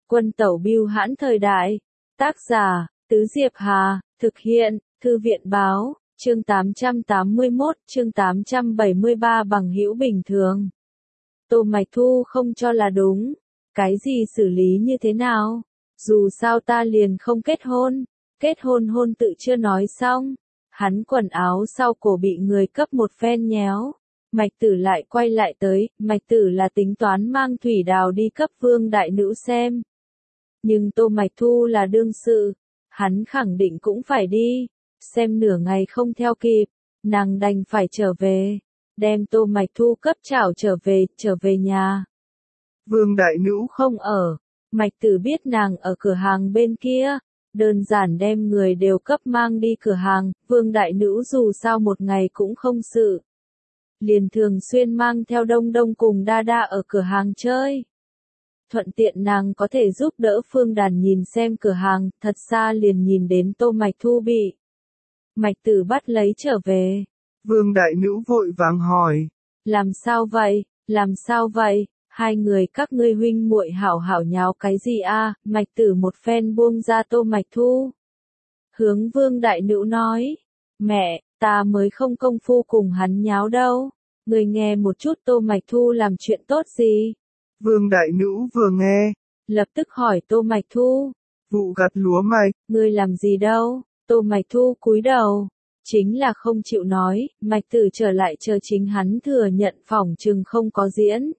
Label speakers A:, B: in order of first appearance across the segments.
A: Quân tẩu bưu hãn thời đại. Tác giả, Tứ Diệp Hà, thực hiện, Thư viện báo, chương 881, chương 873 bằng hữu bình thường. Tô Mạch Thu không cho là đúng. Cái gì xử lý như thế nào? Dù sao ta liền không kết hôn tự chưa nói xong. Hắn quần áo sau cổ bị người cấp một phen nhéo. Mạch Tử lại quay lại tới, Mạch Tử là tính toán mang Thủy Đào đi cấp Vương đại nữ xem. Nhưng Tô Mạch Thu là đương sự, hắn khẳng định cũng phải đi, xem nửa ngày không theo kịp, nàng đành phải trở về, đem Tô Mạch Thu cấp chảo trở về nhà. Vương đại nữ không ở, Mạch Tử biết nàng ở cửa hàng bên kia, đơn giản đem người đều cấp mang đi cửa hàng, Vương đại nữ dù sao một ngày cũng không sự. Liền thường xuyên mang theo Đông Đông cùng Đa Đa ở cửa hàng chơi. Thuận tiện nàng có thể giúp đỡ Phương Đàn nhìn xem cửa hàng, thật xa liền nhìn đến Tô Mạch Thu bị Mạch Tử bắt lấy trở về.
B: Vương đại nữ vội vàng hỏi.
A: Làm sao vậy, hai người các ngươi huynh muội hảo hảo nháo cái gì a? Mạch Tử một phen buông ra Tô Mạch Thu. Hướng Vương đại nữ nói, mẹ, ta mới không công phu cùng hắn nháo đâu, người nghe một chút Tô Mạch Thu làm chuyện tốt gì.
B: Vương đại nữ vừa nghe,
A: lập tức hỏi Tô Mạch Thu.
B: Vụ gặt lúa mạch.
A: Ngươi làm gì đâu? Tô Mạch Thu cúi đầu. Chính là không chịu nói, Mạch Tử trở lại chờ chính hắn thừa nhận phỏng chừng không có diễn.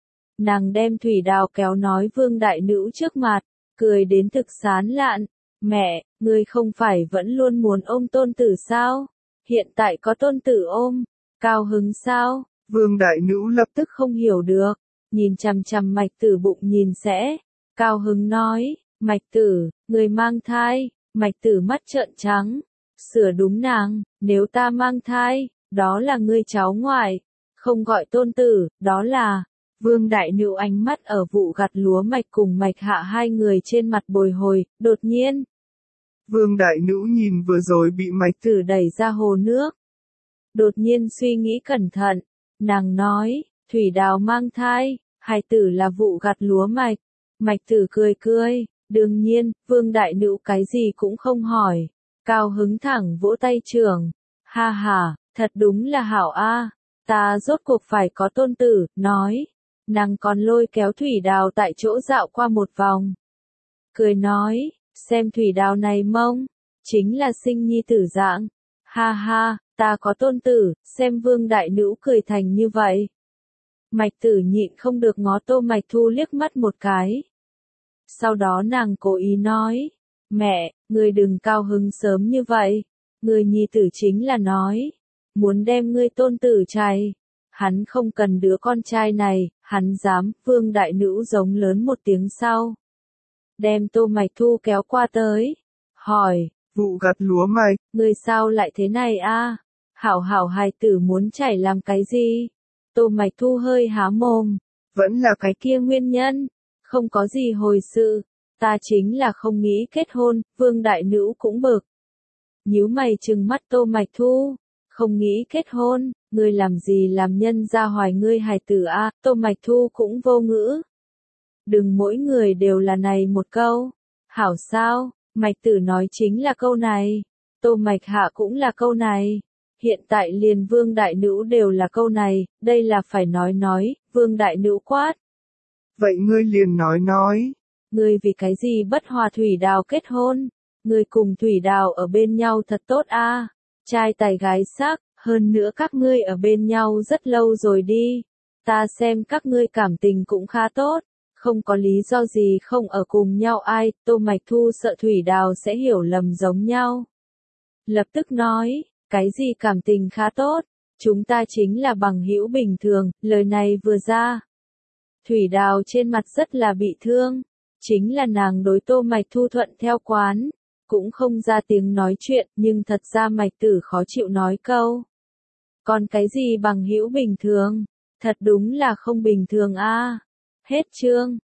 A: Nàng đem Thủy Đào kéo nói Vương đại nữ trước mặt, cười đến thực sán lạn. Mẹ, ngươi không phải vẫn luôn muốn ôm tôn tử sao? Hiện tại có tôn tử ôm, cao hứng sao?
B: Vương đại nữ lập tức
A: không hiểu được. Nhìn chằm chằm Mạch Tử bụng nhìn sẽ, cao hứng nói, Mạch Tử, người mang thai. Mạch Tử mắt trợn trắng, sửa đúng nàng, nếu ta mang thai, đó là ngươi cháu ngoại, không gọi tôn tử, đó là. Vương đại nữ ánh mắt ở vụ gặt lúa mạch cùng Mạch Hạ hai người trên mặt bồi hồi, đột nhiên.
B: Vương đại nữ nhìn vừa rồi bị Mạch
A: Tử đẩy ra hồ nước. Đột nhiên suy nghĩ cẩn thận, nàng nói, Thủy Đào mang thai, hài tử là vụ gặt lúa mạch. Mạch Tử cười, đương nhiên, Vương đại nữ cái gì cũng không hỏi, cao hứng thẳng vỗ tay trưởng, ha ha, thật đúng là hảo a, ta rốt cuộc phải có tôn tử, nói, nàng còn lôi kéo Thủy Đào tại chỗ dạo qua một vòng, cười nói, xem Thủy Đào này mông, chính là sinh nhi tử dạng, ha ha, ta có tôn tử, xem Vương đại nữ cười thành như vậy. Mạch Tử nhịn không được ngó Tô Mạch Thu liếc mắt một cái. Sau đó nàng cố ý nói, mẹ, ngươi đừng cao hứng sớm như vậy, ngươi nhi tử chính là nói, muốn đem ngươi tôn tử trai, hắn không cần đứa con trai này, hắn dám. Vương đại nữ giống lớn một tiếng sau. Đem Tô Mạch Thu kéo qua tới, hỏi,
B: vụ gặt lúa mạch,
A: ngươi sao lại thế này a? Hảo hảo hài tử muốn chảy làm cái gì? Tô Mạch Thu hơi há mồm,
B: vẫn là
A: cái kia nguyên nhân, không có gì hồi sự, ta chính là không nghĩ kết hôn. Vương đại nữ cũng bực. Nhíu mày trừng mắt Tô Mạch Thu, không nghĩ kết hôn, ngươi làm gì làm nhân ra hoài ngươi hài tử a? Tô Mạch Thu cũng vô ngữ. Đừng mỗi người đều là này một câu. Hảo sao, Mạch Tử nói chính là câu này, Tô Mạch Hạ cũng là câu này. Hiện tại liền Vương đại nữ đều là câu này, đây là phải nói, Vương đại nữ quát.
B: Vậy ngươi liền nói.
A: Ngươi vì cái gì bất hòa Thủy Đào kết hôn? Ngươi cùng Thủy Đào ở bên nhau thật tốt a, trai tài gái sắc, hơn nữa các ngươi ở bên nhau rất lâu rồi đi. Ta xem các ngươi cảm tình cũng khá tốt, không có lý do gì không ở cùng nhau ai. Tô Mạch Thu sợ Thủy Đào sẽ hiểu lầm giống nhau. Lập tức nói, cái gì cảm tình khá tốt, chúng ta chính là bằng hữu bình thường. Lời này vừa ra, Thủy Đào trên mặt rất là bị thương, chính là nàng đối Tô Mạch Thu thuận theo quán, cũng không ra tiếng nói chuyện, nhưng thật ra Mạch Tử khó chịu nói câu. Còn cái gì bằng hữu bình thường, thật đúng là không bình thường a. Hết chương.